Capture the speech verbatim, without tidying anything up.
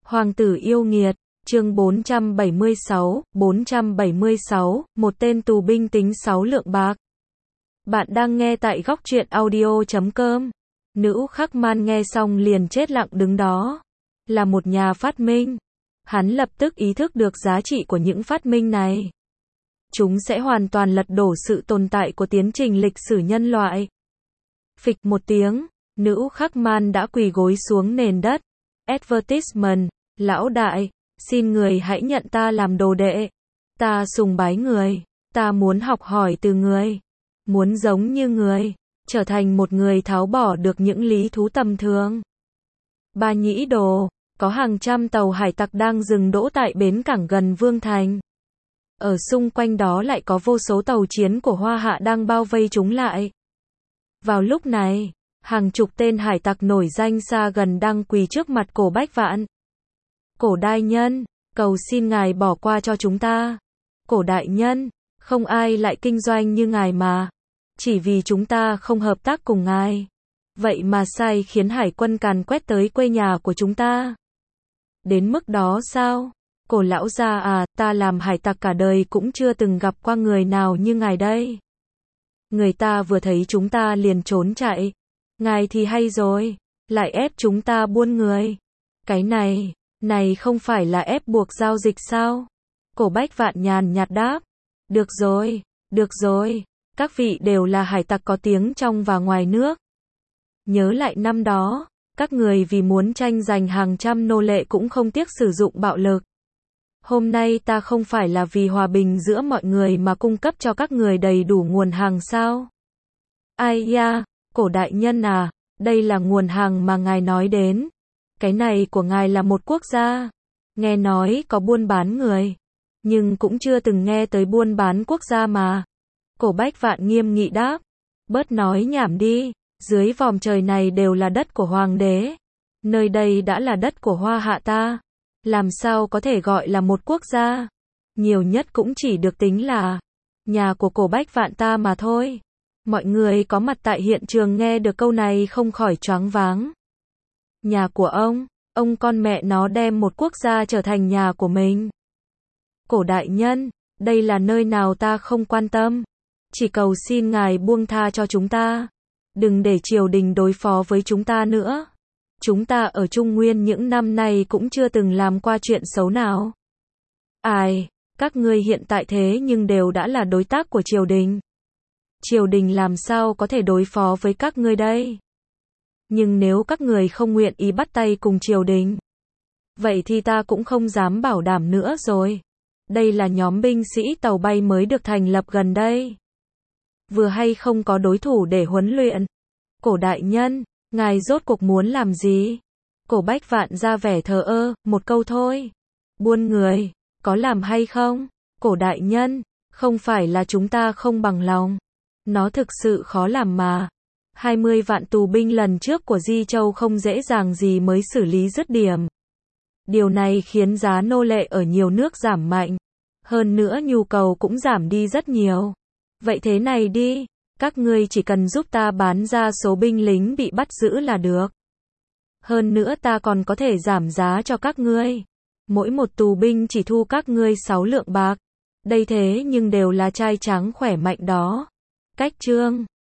Hoàng tử yêu nghiệt, chương bốn trăm bảy mươi sáu, bốn trăm bảy mươi sáu, một tên tù binh tính sáu lượng bạc. Bạn đang nghe tại góc truyện audio chấm com. Nữ Khắc Man nghe xong liền chết lặng đứng đó. Là một nhà phát minh. Hắn lập tức ý thức được giá trị của những phát minh này. Chúng sẽ hoàn toàn lật đổ sự tồn tại của tiến trình lịch sử nhân loại. Phịch một tiếng, nữ Khắc Man đã quỳ gối xuống nền đất. Advertisement, lão đại, xin người hãy nhận ta làm đồ đệ. Ta sùng bái người, ta muốn học hỏi từ người, muốn giống như người, trở thành một người tháo bỏ được những lý thú tầm thường. Ba Nhĩ Đồ, có hàng trăm tàu hải tặc đang dừng đỗ tại bến cảng gần Vương Thành. Ở xung quanh đó lại có vô số tàu chiến của Hoa Hạ đang bao vây chúng lại. Vào lúc này, hàng chục tên hải tặc nổi danh xa gần đang quỳ trước mặt Cổ Bách Vạn. Cổ đại nhân, cầu xin ngài bỏ qua cho chúng ta. Cổ đại nhân, không ai lại kinh doanh như ngài mà. Chỉ vì chúng ta không hợp tác cùng ngài. Vậy mà sai khiến hải quân càn quét tới quê nhà của chúng ta. Đến mức đó sao? Cổ lão gia à, ta làm hải tặc cả đời cũng chưa từng gặp qua người nào như ngài đây. Người ta vừa thấy chúng ta liền trốn chạy. Ngài thì hay rồi, lại ép chúng ta buôn người. Cái này, này không phải là ép buộc giao dịch sao? Cổ Bách Vạn nhàn nhạt đáp. Được rồi, được rồi, các vị đều là hải tặc có tiếng trong và ngoài nước. Nhớ lại năm đó, các người vì muốn tranh giành hàng trăm nô lệ cũng không tiếc sử dụng bạo lực. Hôm nay ta không phải là vì hòa bình giữa mọi người mà cung cấp cho các người đầy đủ nguồn hàng sao? Ai da, cổ đại nhân à, đây là nguồn hàng mà ngài nói đến. Cái này của ngài là một quốc gia. Nghe nói có buôn bán người, nhưng cũng chưa từng nghe tới buôn bán quốc gia mà. Cổ Bách Vạn nghiêm nghị đáp. Bớt nói nhảm đi, dưới vòm trời này đều là đất của hoàng đế. Nơi đây đã là đất của Hoa Hạ ta. Làm sao có thể gọi là một quốc gia? Nhiều nhất cũng chỉ được tính là nhà của Cổ Bách Vạn ta mà thôi. Mọi người có mặt tại hiện trường nghe được câu này không khỏi choáng váng. Nhà của ông, ông con mẹ nó đem một quốc gia trở thành nhà của mình. Cổ đại nhân, đây là nơi nào ta không quan tâm. Chỉ cầu xin ngài buông tha cho chúng ta. Đừng để triều đình đối phó với chúng ta nữa. Chúng ta ở Trung Nguyên những năm nay cũng chưa từng làm qua chuyện xấu nào. Ai, các ngươi hiện tại thế nhưng đều đã là đối tác của triều đình. Triều đình làm sao có thể đối phó với các ngươi đây? Nhưng nếu các người không nguyện ý bắt tay cùng triều đình, vậy thì ta cũng không dám bảo đảm nữa rồi. Đây là nhóm binh sĩ tàu bay mới được thành lập gần đây. Vừa hay không có đối thủ để huấn luyện. Cổ đại nhân, ngài rốt cuộc muốn làm gì? Cổ Bách Vạn ra vẻ thờ ơ, một câu thôi. Buôn người, có làm hay không? Cổ đại nhân, không phải là chúng ta không bằng lòng. Nó thực sự khó làm mà. hai mươi vạn tù binh lần trước của Di Châu không dễ dàng gì mới xử lý dứt điểm. Điều này khiến giá nô lệ ở nhiều nước giảm mạnh. Hơn nữa nhu cầu cũng giảm đi rất nhiều. Vậy thế này đi, các ngươi chỉ cần giúp ta bán ra số binh lính bị bắt giữ là được. Hơn nữa ta còn có thể giảm giá cho các ngươi. Mỗi một tù binh chỉ thu các ngươi sáu lượng bạc. Đây thế nhưng đều là trai trắng khỏe mạnh đó. Cách chương